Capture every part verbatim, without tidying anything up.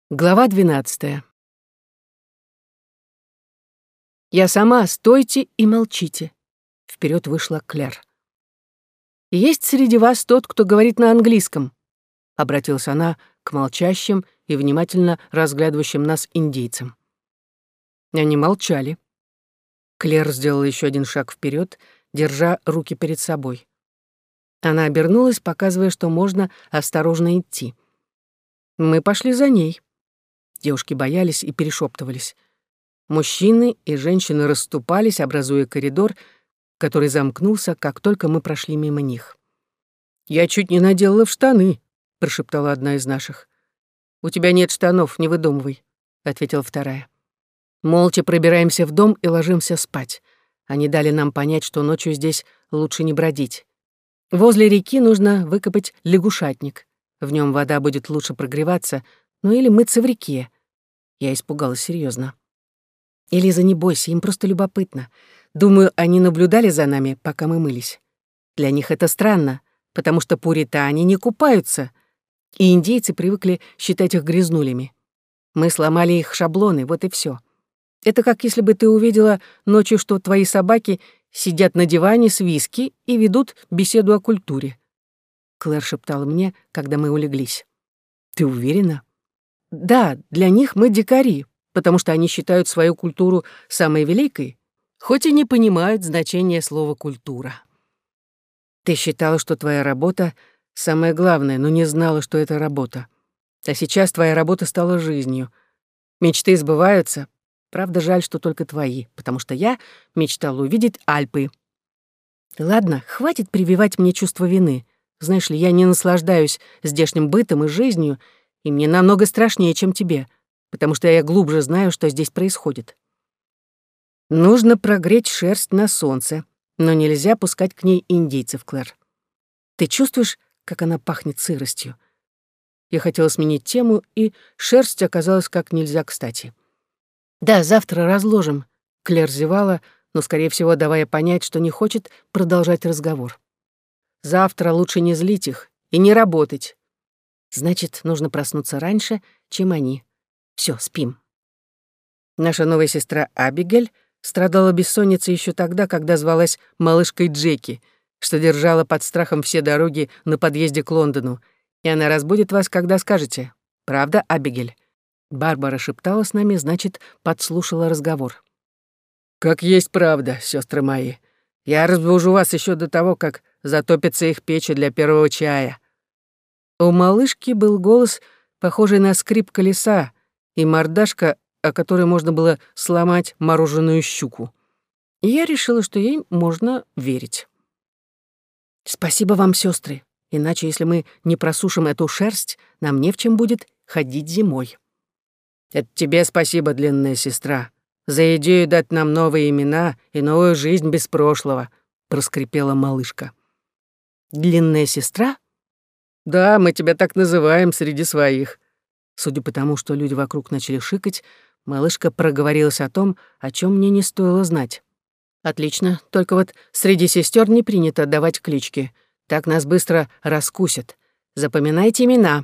Глава двенадцатая. «Я сама, стойте и молчите!» Вперед вышла Клэр. «Есть среди вас тот, кто говорит на английском?» Обратилась она к молчащим и внимательно разглядывающим нас индейцам. Они молчали. Клэр сделала еще один шаг вперед, держа руки перед собой. Она обернулась, показывая, что можно осторожно идти. Мы пошли за ней. Девушки боялись и перешептывались. Мужчины и женщины расступались, образуя коридор, который замкнулся, как только мы прошли мимо них. «Я чуть не наделала в штаны», — прошептала одна из наших. «У тебя нет штанов, не выдумывай», — ответила вторая. Молча пробираемся в дом и ложимся спать. Они дали нам понять, что ночью здесь лучше не бродить. Возле реки нужно выкопать лягушатник. В нем вода будет лучше прогреваться, ну или мыться в реке. Я испугалась серьезно. Элиза, не бойся, им просто любопытно. Думаю, они наблюдали за нами, пока мы мылись. Для них это странно, потому что пуритане не купаются, и индейцы привыкли считать их грязнулями. Мы сломали их шаблоны, вот и все. Это как если бы ты увидела ночью, что твои собаки сидят на диване с виски и ведут беседу о культуре. Клэр шептала мне, когда мы улеглись. «Ты уверена?» «Да, для них мы дикари, потому что они считают свою культуру самой великой, хоть и не понимают значения слова «культура». Ты считала, что твоя работа — самое главное, но не знала, что это работа. А сейчас твоя работа стала жизнью. Мечты сбываются, правда, жаль, что только твои, потому что я мечтала увидеть Альпы. Ладно, хватит прививать мне чувство вины. Знаешь ли, я не наслаждаюсь здешним бытом и жизнью, и мне намного страшнее, чем тебе, потому что я глубже знаю, что здесь происходит. Нужно прогреть шерсть на солнце, но нельзя пускать к ней индейцев, Клэр. Ты чувствуешь, как она пахнет сыростью? Я хотела сменить тему, и шерсть оказалась как нельзя кстати. Да, завтра разложим. Клэр зевала, но, скорее всего, давая понять, что не хочет продолжать разговор. Завтра лучше не злить их и не работать. Значит, нужно проснуться раньше, чем они. Все, спим. Наша новая сестра Абигель страдала бессонницей еще тогда, когда звалась малышкой Джеки, что держала под страхом все дороги на подъезде к Лондону, и она разбудит вас, когда скажете. Правда, Абигель? Барбара шептала с нами, значит, подслушала разговор. «Как есть правда, сестры мои. Я разбужу вас еще до того, как затопятся их печи для первого чая». У малышки был голос, похожий на скрип колеса, и мордашка, о которой можно было сломать мороженую щуку. И я решила, что ей можно верить. «Спасибо вам, сестры, иначе, если мы не просушим эту шерсть, нам не в чем будет ходить зимой». «Это тебе спасибо, длинная сестра, за идею дать нам новые имена и новую жизнь без прошлого», — проскрипела малышка. «Длинная сестра?» «Да, мы тебя так называем среди своих». Судя по тому, что люди вокруг начали шикать, малышка проговорилась о том, о чем мне не стоило знать. «Отлично, только вот среди сестер не принято давать клички. Так нас быстро раскусят. Запоминайте имена».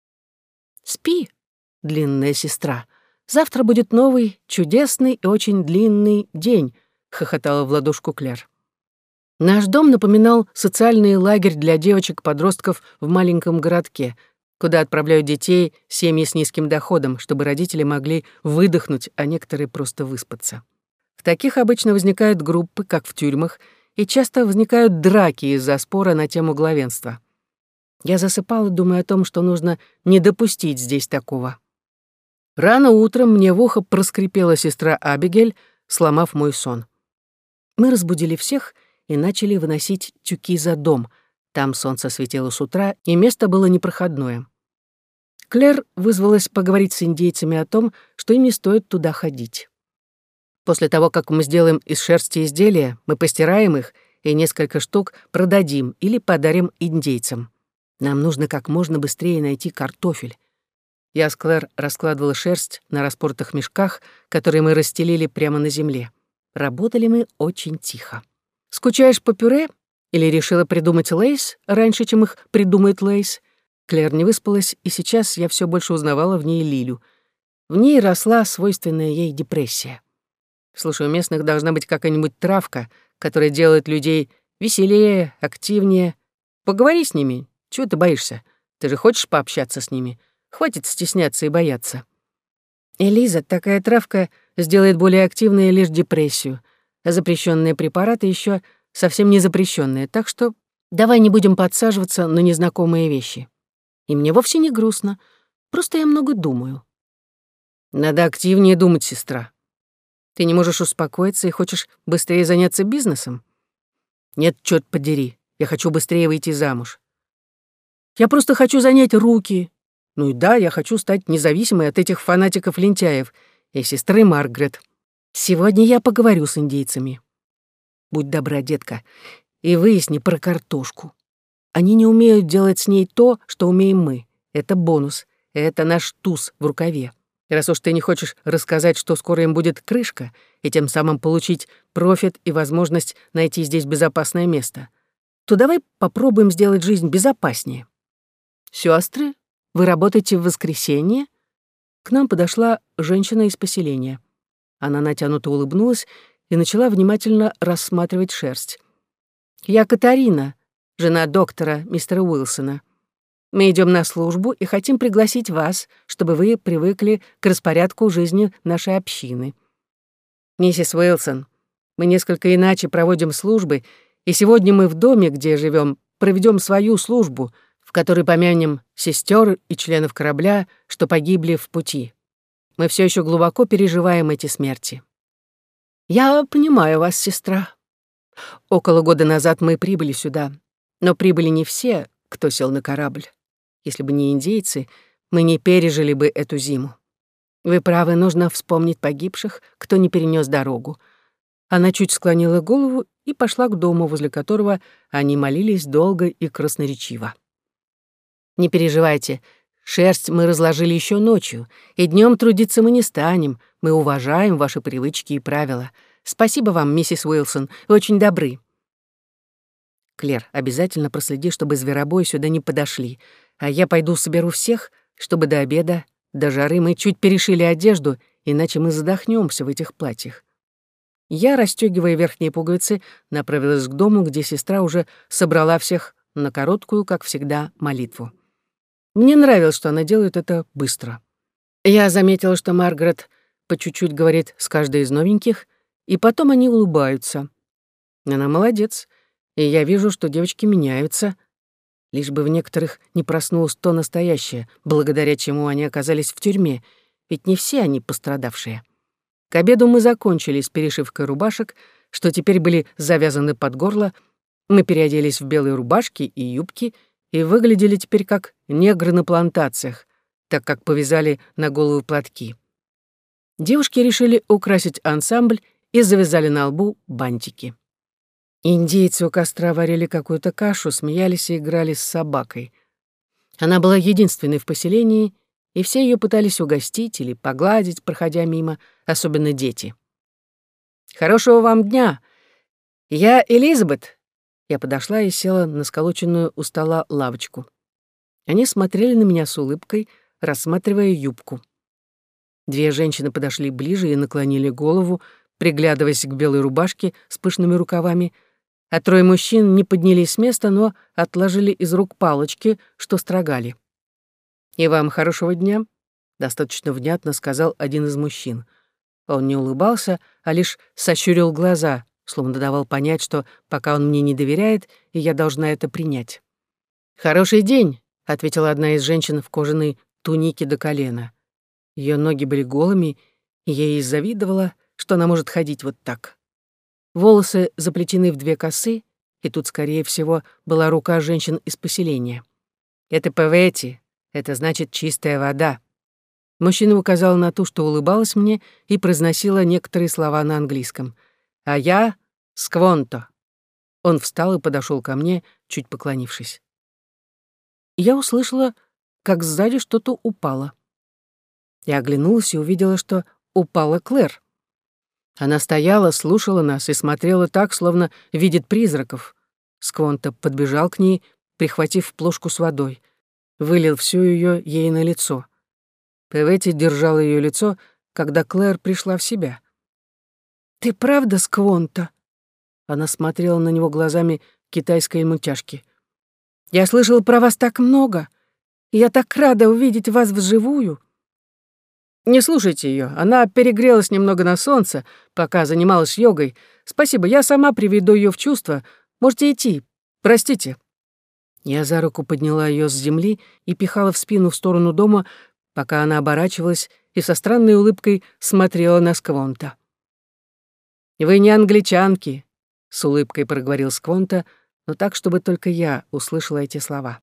«Спи, длинная сестра. Завтра будет новый, чудесный и очень длинный день», — хохотала в ладошку Клэр. Наш дом напоминал социальный лагерь для девочек-подростков в маленьком городке, куда отправляют детей семьи с низким доходом, чтобы родители могли выдохнуть, а некоторые просто выспаться. В таких обычно возникают группы, как в тюрьмах, и часто возникают драки из-за спора на тему главенства. Я засыпала, думая о том, что нужно не допустить здесь такого. Рано утром мне в ухо проскрипела сестра Абигель, сломав мой сон. Мы разбудили всех и начали выносить тюки за дом. Там солнце светило с утра, и место было непроходное. Клэр вызвалась поговорить с индейцами о том, что им не стоит туда ходить. После того, как мы сделаем из шерсти изделия, мы постираем их и несколько штук продадим или подарим индейцам. Нам нужно как можно быстрее найти картофель. Я с Клэр раскладывала шерсть на распортых мешках, которые мы расстелили прямо на земле. Работали мы очень тихо. «Скучаешь по пюре? Или решила придумать Лейс раньше, чем их придумает Лейс?» Клэр не выспалась, и сейчас я все больше узнавала в ней Лилю. В ней росла свойственная ей депрессия. Слушай, у местных должна быть какая-нибудь травка, которая делает людей веселее, активнее. Поговори с ними. Чего ты боишься? Ты же хочешь пообщаться с ними? Хватит стесняться и бояться. Элиза, такая травка сделает более активной лишь депрессию, а запрещенные препараты еще совсем не запрещенные, так что давай не будем подсаживаться на незнакомые вещи. И мне вовсе не грустно, просто я много думаю. Надо активнее думать, сестра. Ты не можешь успокоиться и хочешь быстрее заняться бизнесом? Нет, чёрт подери, я хочу быстрее выйти замуж. Я просто хочу занять руки. Ну и да, я хочу стать независимой от этих фанатиков-лентяев и сестры Маргарет. Сегодня я поговорю с индейцами. Будь добра, детка, и выясни про картошку. Они не умеют делать с ней то, что умеем мы. Это бонус, это наш туз в рукаве. И раз уж ты не хочешь рассказать, что скоро им будет крышка, и тем самым получить профит и возможность найти здесь безопасное место, то давай попробуем сделать жизнь безопаснее. Сёстры, вы работаете в воскресенье? К нам подошла женщина из поселения. Она натянуто улыбнулась и начала внимательно рассматривать шерсть. Я Катарина, жена доктора, мистера Уилсона. Мы идем на службу и хотим пригласить вас, чтобы вы привыкли к распорядку жизни нашей общины. Миссис Уилсон, мы несколько иначе проводим службы, и сегодня мы в доме, где живем, проведем свою службу, в которой помянем сестер и членов корабля, что погибли в пути. Мы все еще глубоко переживаем эти смерти. Я понимаю вас, сестра. Около года назад мы прибыли сюда, но прибыли не все, кто сел на корабль. Если бы не индейцы, мы не пережили бы эту зиму. Вы правы, нужно вспомнить погибших, кто не перенес дорогу. Она чуть склонила голову и пошла к дому, возле которого они молились долго и красноречиво. Не переживайте, шерсть мы разложили еще ночью, и днем трудиться мы не станем, мы уважаем ваши привычки и правила. Спасибо вам, миссис Уилсон, вы очень добры. Клэр, обязательно проследи, чтобы зверобои сюда не подошли, а я пойду соберу всех, чтобы до обеда, до жары мы чуть перешили одежду, иначе мы задохнемся в этих платьях. Я, расстёгивая верхние пуговицы, направилась к дому, где сестра уже собрала всех на короткую, как всегда, молитву. Мне нравилось, что она делает это быстро. Я заметила, что Маргарет по чуть-чуть говорит с каждой из новеньких, и потом они улыбаются. Она молодец, и я вижу, что девочки меняются, лишь бы в некоторых не проснулось то настоящее, благодаря чему они оказались в тюрьме, ведь не все они пострадавшие. К обеду мы закончили с перешивкой рубашек, что теперь были завязаны под горло, мы переоделись в белые рубашки и юбки и выглядели теперь как негры на плантациях, так как повязали на голову платки. Девушки решили украсить ансамбль и завязали на лбу бантики. Индейцы у костра варили какую-то кашу, смеялись и играли с собакой. Она была единственной в поселении, и все ее пытались угостить или погладить, проходя мимо, особенно дети. «Хорошего вам дня! Я Элизабет!» Я подошла и села на сколоченную у стола лавочку. Они смотрели на меня с улыбкой, рассматривая юбку. Две женщины подошли ближе и наклонили голову, приглядываясь к белой рубашке с пышными рукавами, а трое мужчин не поднялись с места, но отложили из рук палочки, что строгали. «И вам хорошего дня», — достаточно внятно сказал один из мужчин. Он не улыбался, а лишь сощурил глаза, словно давал понять, что пока он мне не доверяет, и я должна это принять. «Хороший день», — ответила одна из женщин в кожаной тунике до колена. Ее ноги были голыми, и я ей завидовала, что она может ходить вот так. Волосы заплетены в две косы, и тут, скорее всего, была рука женщин из поселения. «Это певети, это значит чистая вода». Мужчина указал на ту, что улыбалась мне, и произносила некоторые слова на английском. «А я — сквонто». Он встал и подошел ко мне, чуть поклонившись. Я услышала, как сзади что-то упало. Я оглянулась и увидела, что упала Клэр. Она стояла, слушала нас и смотрела так, словно видит призраков. Сквонто подбежал к ней, прихватив плошку с водой. Вылил всю ее ей на лицо. Певетти держала ее лицо, когда Клэр пришла в себя. «Ты правда Сквонта?» Она смотрела на него глазами китайской мультяшки. «Я слышала про вас так много, и я так рада увидеть вас вживую». «Не слушайте ее, она перегрелась немного на солнце, пока занималась йогой. Спасибо, я сама приведу ее в чувство. Можете идти. Простите». Я за руку подняла ее с земли и пихала в спину в сторону дома, пока она оборачивалась и со странной улыбкой смотрела на Сквонта. «Вы не англичанки», — с улыбкой проговорил Сквонта, но так, чтобы только я услышала эти слова.